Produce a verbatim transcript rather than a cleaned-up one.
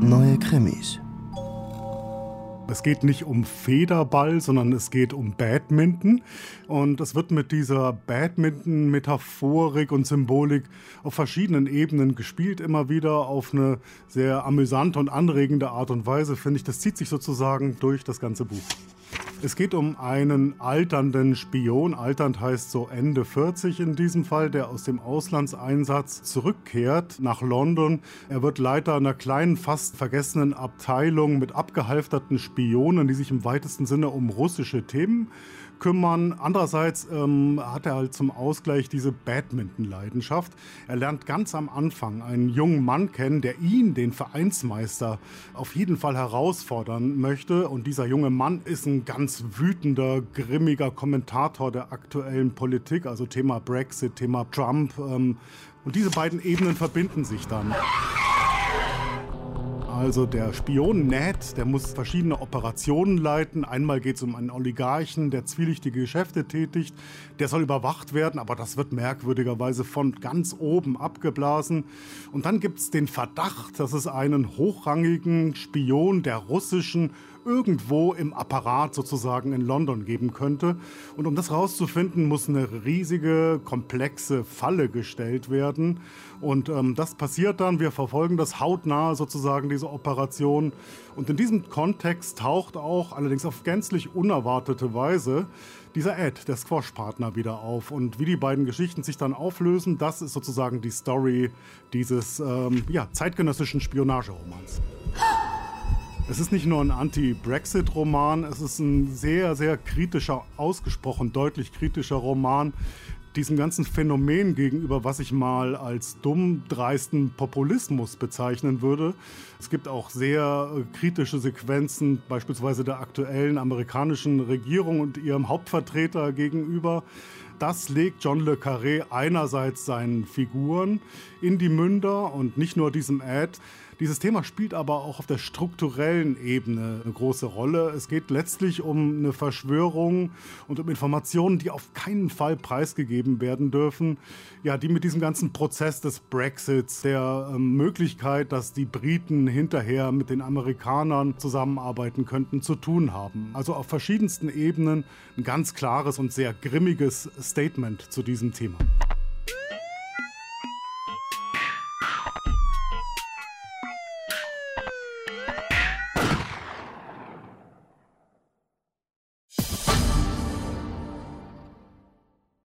Neue Krimis. Es geht nicht um Federball, sondern es geht um Badminton. Und es wird mit dieser Badminton-Metaphorik und Symbolik auf verschiedenen Ebenen gespielt, immer wieder auf eine sehr amüsante und anregende Art und Weise, finde ich. Das zieht sich sozusagen durch das ganze Buch. Es geht um einen alternden Spion, alternd heißt so Ende vierzig in diesem Fall, der aus dem Auslandseinsatz zurückkehrt nach London. Er wird Leiter einer kleinen, fast vergessenen Abteilung mit abgehalfterten Spionen, die sich im weitesten Sinne um russische Themen kümmern. Andererseits ähm, hat er halt zum Ausgleich diese Badminton-Leidenschaft. Er lernt ganz am Anfang einen jungen Mann kennen, der ihn, den Vereinsmeister, auf jeden Fall herausfordern möchte. Und dieser junge Mann ist ein ganz wütender, grimmiger Kommentator der aktuellen Politik, also Thema Brexit, Thema Trump. Ähm, und diese beiden Ebenen verbinden sich dann. Also der Spion Ned, der muss verschiedene Operationen leiten. Einmal geht es um einen Oligarchen, der zwielichtige Geschäfte tätigt. Der soll überwacht werden, aber das wird merkwürdigerweise von ganz oben abgeblasen. Und dann gibt es den Verdacht, dass es einen hochrangigen Spion der russischen irgendwo im Apparat sozusagen in London geben könnte. Und um das rauszufinden, muss eine riesige, komplexe Falle gestellt werden. Und ähm, das passiert dann. Wir verfolgen das hautnah sozusagen, diese Operation. Und in diesem Kontext taucht auch, allerdings auf gänzlich unerwartete Weise, dieser Ed, der Squash-Partner, wieder auf. Und wie die beiden Geschichten sich dann auflösen, das ist sozusagen die Story dieses ähm, ja, zeitgenössischen Spionageromans. Es ist nicht nur ein Anti-Brexit-Roman, es ist ein sehr, sehr kritischer, ausgesprochen deutlich kritischer Roman diesem ganzen Phänomen gegenüber, was ich mal als dumm, dreisten Populismus bezeichnen würde. Es gibt auch sehr kritische Sequenzen, beispielsweise der aktuellen amerikanischen Regierung und ihrem Hauptvertreter gegenüber. Das legt John le Carré einerseits seinen Figuren in die Münder und nicht nur diesem Ed. Dieses Thema spielt aber auch auf der strukturellen Ebene eine große Rolle. Es geht letztlich um eine Verschwörung und um Informationen, die auf keinen Fall preisgegeben werden dürfen, ja, die mit diesem ganzen Prozess des Brexits, der äh, Möglichkeit, dass die Briten hinterher mit den Amerikanern zusammenarbeiten könnten, zu tun haben. Also auf verschiedensten Ebenen ein ganz klares und sehr grimmiges Statement zu diesem Thema.